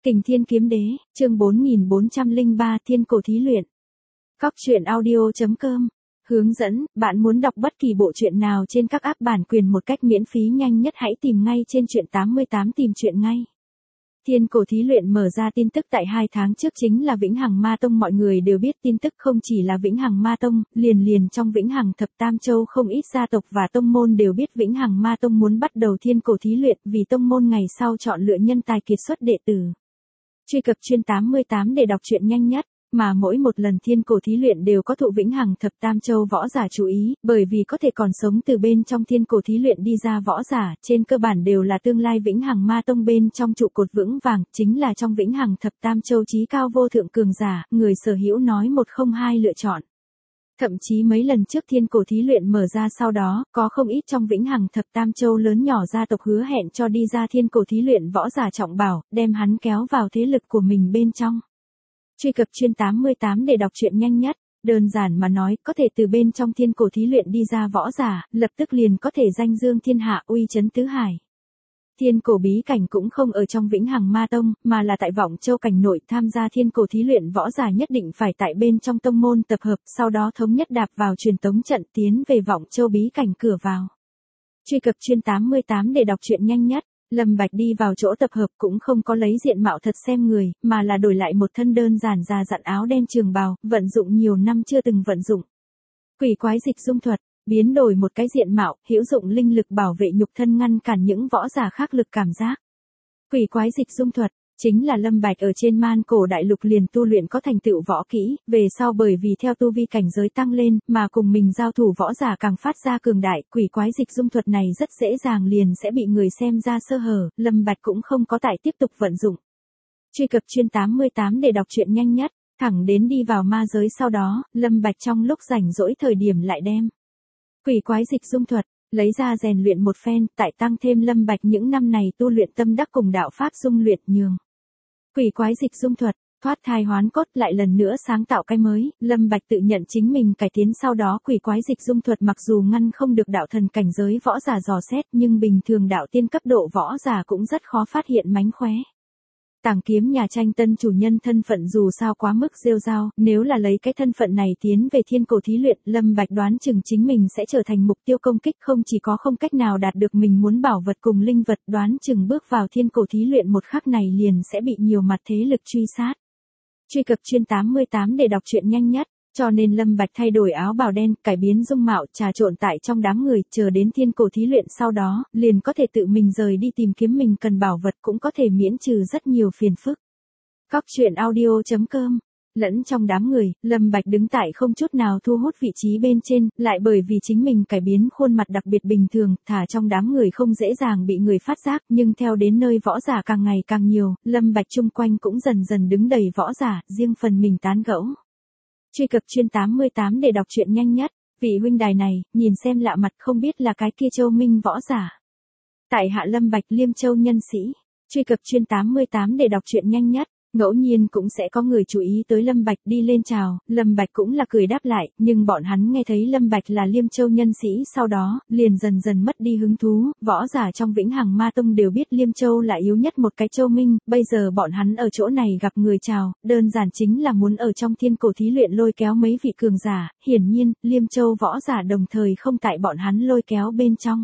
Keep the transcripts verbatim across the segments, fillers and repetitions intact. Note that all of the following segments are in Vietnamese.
Kình Thiên Kiếm Đế, chương bốn nghìn bốn trăm lẻ ba Thiên Cổ Thí Luyện. Cóc truyện audio chấm com. Hướng dẫn, bạn muốn đọc bất kỳ bộ truyện nào trên các app bản quyền một cách miễn phí nhanh nhất hãy tìm ngay trên truyện tám mươi tám tìm truyện ngay. Thiên Cổ Thí Luyện mở ra tin tức tại hai tháng trước chính là Vĩnh Hằng Ma Tông, mọi người đều biết tin tức không chỉ là Vĩnh Hằng Ma Tông, liền liền trong Vĩnh Hằng Thập Tam Châu không ít gia tộc và tông môn đều biết Vĩnh Hằng Ma Tông muốn bắt đầu Thiên Cổ Thí Luyện vì tông môn ngày sau chọn lựa nhân tài kiệt xuất đệ tử. Truy cập chuyên tám mươi tám để đọc truyện nhanh nhất, mà mỗi một lần Thiên Cổ Thí Luyện đều có thụ Vĩnh Hằng Thập Tam Châu võ giả chú ý, bởi vì có thể còn sống từ bên trong Thiên Cổ Thí Luyện đi ra võ giả, trên cơ bản đều là tương lai Vĩnh Hằng Ma Tông bên trong trụ cột vững vàng, chính là trong Vĩnh Hằng Thập Tam Châu chí cao vô thượng cường giả, người sở hữu nói một không hai lựa chọn. Thậm chí mấy lần trước Thiên Cổ Thí Luyện mở ra sau đó, có không ít trong Vĩnh Hằng Thập Tam Châu lớn nhỏ gia tộc hứa hẹn cho đi ra Thiên Cổ Thí Luyện võ giả trọng bảo, đem hắn kéo vào thế lực của mình bên trong. Truy cập chuyên tám mươi tám để đọc truyện nhanh nhất, đơn giản mà nói, có thể từ bên trong Thiên Cổ Thí Luyện đi ra võ giả, lập tức liền có thể danh dương thiên hạ, uy chấn tứ hải. Thiên Cổ bí cảnh cũng không ở trong Vĩnh Hằng Ma Tông, mà là tại Vọng Châu cảnh nội, tham gia Thiên Cổ Thí Luyện võ giả nhất định phải tại bên trong tông môn tập hợp, sau đó thống nhất đạp vào truyền tống trận tiến về Vọng Châu bí cảnh cửa vào. Truy cập chuyên tám mươi tám để đọc truyện nhanh nhất. Lâm Bạch đi vào chỗ tập hợp cũng không có lấy diện mạo thật xem người, mà là đổi lại một thân đơn giản già dặn áo đen trường bào, vận dụng nhiều năm chưa từng vận dụng. Quỷ quái dịch dung thuật, biến đổi một cái diện mạo, hữu dụng linh lực bảo vệ nhục thân ngăn cản những võ giả khác lực cảm giác. Quỷ quái dịch dung thuật chính là Lâm Bạch ở trên Man Cổ Đại Lục liền tu luyện có thành tựu võ kỹ, về sau bởi vì theo tu vi cảnh giới tăng lên, mà cùng mình giao thủ võ giả càng phát ra cường đại, quỷ quái dịch dung thuật này rất dễ dàng liền sẽ bị người xem ra sơ hở, Lâm Bạch cũng không có tại tiếp tục vận dụng. Truy cập chuyên tám mươi tám để đọc truyện nhanh nhất, thẳng đến đi vào ma giới sau đó, Lâm Bạch trong lúc rảnh rỗi thời điểm lại đem quỷ quái dịch dung thuật lấy ra rèn luyện một phen, tại tăng thêm Lâm Bạch những năm này tu luyện tâm đắc cùng đạo pháp dung luyện nhường. Quỷ quái dịch dung thuật, thoát thai hoán cốt lại lần nữa sáng tạo cái mới, Lâm Bạch tự nhận chính mình cải tiến sau đó quỷ quái dịch dung thuật mặc dù ngăn không được đạo thần cảnh giới võ giả dò xét nhưng bình thường đạo tiên cấp độ võ giả cũng rất khó phát hiện mánh khóe. Tàng kiếm nhà tranh tân chủ nhân thân phận dù sao quá mức rêu rao, nếu là lấy cái thân phận này tiến về Thiên Cổ Thí Luyện, Lâm Bạch đoán chừng chính mình sẽ trở thành mục tiêu công kích, không chỉ có không cách nào đạt được mình muốn bảo vật cùng linh vật, đoán chừng bước vào Thiên Cổ Thí Luyện một khắc này liền sẽ bị nhiều mặt thế lực truy sát. Truy cập chuyên tám mươi tám để đọc truyện nhanh nhất. Cho nên Lâm Bạch thay đổi áo bào đen, cải biến dung mạo, trà trộn tại trong đám người, chờ đến Thiên Cổ Thí Luyện sau đó, liền có thể tự mình rời đi tìm kiếm mình cần bảo vật, cũng có thể miễn trừ rất nhiều phiền phức. Cóc truyện audio chấm com. Lẫn trong đám người, Lâm Bạch đứng tại không chút nào thu hút vị trí bên trên, lại bởi vì chính mình cải biến khuôn mặt đặc biệt bình thường, thả trong đám người không dễ dàng bị người phát giác, nhưng theo đến nơi võ giả càng ngày càng nhiều, Lâm Bạch chung quanh cũng dần dần đứng đầy võ giả, riêng phần mình tán gẫu. Truy cập chuyên tám mươi tám để đọc truyện nhanh nhất, vị huynh đài này, nhìn xem lạ mặt không biết là cái kia Châu Minh võ giả. Tại hạ Lâm Bạch Liêm Châu nhân sĩ, truy cập chuyên tám mươi tám để đọc truyện nhanh nhất, ngẫu nhiên cũng sẽ có người chú ý tới Lâm Bạch đi lên chào, Lâm Bạch cũng là cười đáp lại, nhưng bọn hắn nghe thấy Lâm Bạch là Liêm Châu nhân sĩ sau đó, liền dần dần mất đi hứng thú, võ giả trong Vĩnh Hằng Ma Tông đều biết Liêm Châu là yếu nhất một cái Châu Minh, bây giờ bọn hắn ở chỗ này gặp người chào, đơn giản chính là muốn ở trong Thiên Cổ Thí Luyện lôi kéo mấy vị cường giả, hiển nhiên, Liêm Châu võ giả đồng thời không tại bọn hắn lôi kéo bên trong.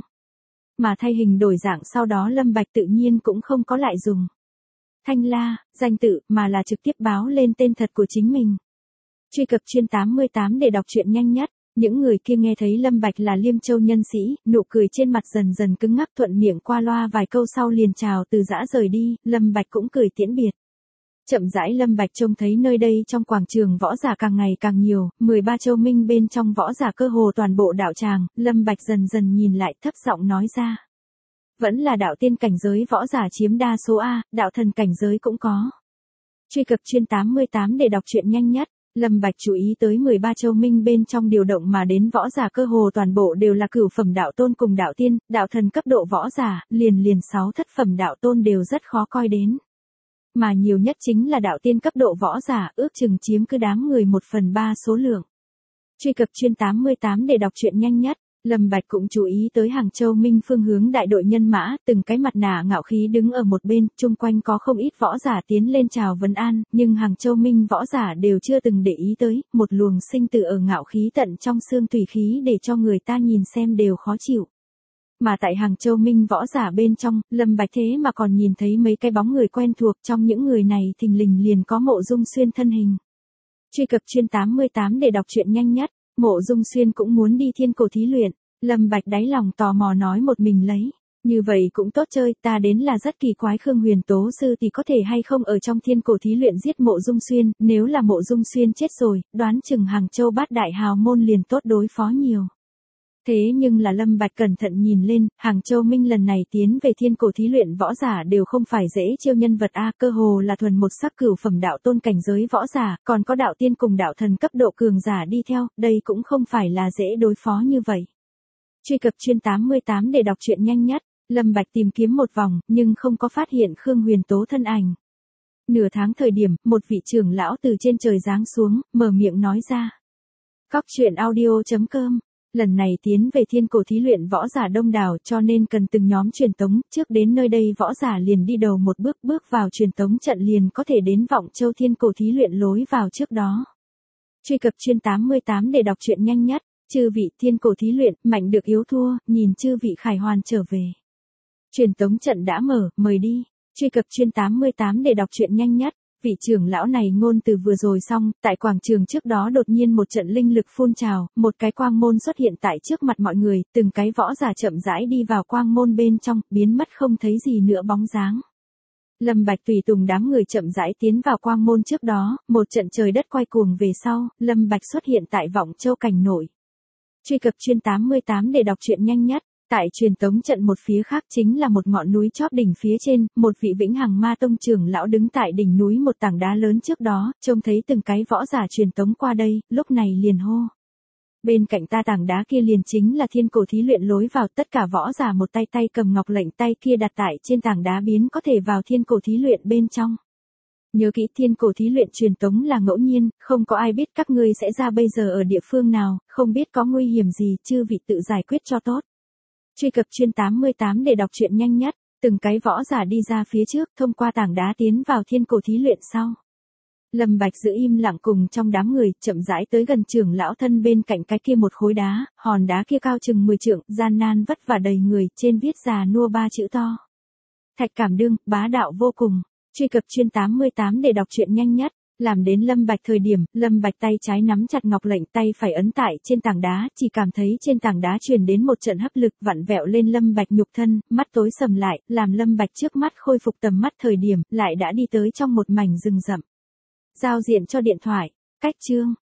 Mà thay hình đổi dạng sau đó Lâm Bạch tự nhiên cũng không có lại dùng Thanh La, danh tự, mà là trực tiếp báo lên tên thật của chính mình. Truy cập chuyên tám mươi tám để đọc truyện nhanh nhất, những người kia nghe thấy Lâm Bạch là Liêm Châu nhân sĩ, nụ cười trên mặt dần dần cứng ngắc, thuận miệng qua loa vài câu sau liền chào từ giã rời đi, Lâm Bạch cũng cười tiễn biệt. Chậm rãi Lâm Bạch trông thấy nơi đây trong quảng trường võ giả càng ngày càng nhiều, mười ba châu minh bên trong võ giả cơ hồ toàn bộ đạo tràng, Lâm Bạch dần dần nhìn lại thấp giọng nói ra. Vẫn là đạo tiên cảnh giới võ giả chiếm đa số A, đạo thần cảnh giới cũng có. Truy cập chuyên tám mươi tám để đọc truyện nhanh nhất, Lâm Bạch chú ý tới mười ba châu minh bên trong điều động mà đến võ giả cơ hồ toàn bộ đều là cửu phẩm đạo tôn cùng đạo tiên, đạo thần cấp độ võ giả, liền liền sáu thất phẩm đạo tôn đều rất khó coi đến. Mà nhiều nhất chính là đạo tiên cấp độ võ giả, ước chừng chiếm cứ đám người một phần ba số lượng. Truy cập chuyên tám mươi tám để đọc truyện nhanh nhất. Lâm Bạch cũng chú ý tới Hàng Châu Minh phương hướng đại đội nhân mã, từng cái mặt nạ ngạo khí đứng ở một bên, chung quanh có không ít võ giả tiến lên chào vấn an, nhưng Hàng Châu Minh võ giả đều chưa từng để ý tới, một luồng sinh tử ở ngạo khí tận trong xương tùy khí để cho người ta nhìn xem đều khó chịu. Mà tại Hàng Châu Minh võ giả bên trong, Lâm Bạch thế mà còn nhìn thấy mấy cái bóng người quen thuộc, trong những người này thình lình liền có Mộ Dung Xuyên thân hình. Truy cập chuyên tám mươi tám để đọc truyện nhanh nhất. Mộ Dung Xuyên cũng muốn đi Thiên Cổ thí luyện, Lâm Bạch đáy lòng tò mò nói một mình lấy, như vậy cũng tốt chơi, ta đến là rất kỳ quái Khương Huyền Tố sư thì có thể hay không ở trong Thiên Cổ thí luyện giết Mộ Dung Xuyên, nếu là Mộ Dung Xuyên chết rồi, đoán chừng Hàng Châu bát đại hào môn liền tốt đối phó nhiều. Thế nhưng là Lâm Bạch cẩn thận nhìn lên, Hàng Châu Minh lần này tiến về Thiên Cổ thí luyện võ giả đều không phải dễ chiêu nhân vật a, cơ hồ là thuần một sắc cửu phẩm đạo tôn cảnh giới võ giả, còn có đạo tiên cùng đạo thần cấp độ cường giả đi theo, đây cũng không phải là dễ đối phó như vậy. Truy cập chuyên tám mươi tám để đọc truyện nhanh nhất, Lâm Bạch tìm kiếm một vòng, nhưng không có phát hiện Khương Huyền Tố thân ảnh. Nửa tháng thời điểm, một vị trưởng lão từ trên trời giáng xuống, mở miệng nói ra. Cóc truyện audio chấm com. Lần này tiến về Thiên Cổ thí luyện võ giả đông đảo cho nên cần từng nhóm truyền tống, trước đến nơi đây võ giả liền đi đầu một bước bước vào truyền tống trận liền có thể đến Vọng Châu Thiên Cổ thí luyện lối vào trước đó. Truy cập chuyên tám mươi tám để đọc truyện nhanh nhất, chư vị Thiên Cổ thí luyện, mạnh được yếu thua, nhìn chư vị khải hoàn trở về. Truyền tống trận đã mở, mời đi. Truy cập chuyên tám mươi tám để đọc truyện nhanh nhất. Vị trưởng lão này ngôn từ vừa rồi xong, tại quảng trường trước đó đột nhiên một trận linh lực phun trào, một cái quang môn xuất hiện tại trước mặt mọi người, từng cái võ giả chậm rãi đi vào quang môn bên trong, biến mất không thấy gì nữa bóng dáng. Lâm Bạch tùy tùng đám người chậm rãi tiến vào quang môn trước đó, một trận trời đất quay cuồng về sau, Lâm Bạch xuất hiện tại Vọng Châu cảnh nội. Truy cập chuyên tám mươi tám để đọc truyện nhanh nhất. Tại truyền tống trận một phía khác chính là một ngọn núi chóp đỉnh phía trên, một vị Vĩnh Hằng Ma Tông trưởng lão đứng tại đỉnh núi một tảng đá lớn trước đó, trông thấy từng cái võ giả truyền tống qua đây, lúc này liền hô. Bên cạnh ta tảng đá kia liền chính là Thiên Cổ thí luyện lối vào, tất cả võ giả một tay tay cầm ngọc lệnh, tay kia đặt tại trên tảng đá biến có thể vào Thiên Cổ thí luyện bên trong. Nhớ kỹ Thiên Cổ thí luyện truyền tống là ngẫu nhiên, không có ai biết các ngươi sẽ ra bây giờ ở địa phương nào, không biết có nguy hiểm gì, chư vị tự giải quyết cho tốt. Truy cập chuyên tám mươi tám để đọc truyện nhanh nhất, từng cái võ giả đi ra phía trước, thông qua tảng đá tiến vào Thiên Cổ thí luyện sau. Lâm Bạch giữ im lặng cùng trong đám người, chậm rãi tới gần trưởng lão thân bên cạnh cái kia một khối đá, hòn đá kia cao chừng mười trượng, gian nan vất vả đầy người, trên viết già nua ba chữ to. Thạch Cảm Đương, bá đạo vô cùng. Truy cập chuyên tám mươi tám để đọc truyện nhanh nhất. Làm đến Lâm Bạch thời điểm, Lâm Bạch tay trái nắm chặt ngọc lệnh, tay phải ấn tại trên tảng đá, chỉ cảm thấy trên tảng đá truyền đến một trận hấp lực vặn vẹo lên Lâm Bạch nhục thân, mắt tối sầm lại, làm Lâm Bạch trước mắt khôi phục tầm mắt thời điểm, lại đã đi tới trong một mảnh rừng rậm. Giao diện cho điện thoại, cách chương.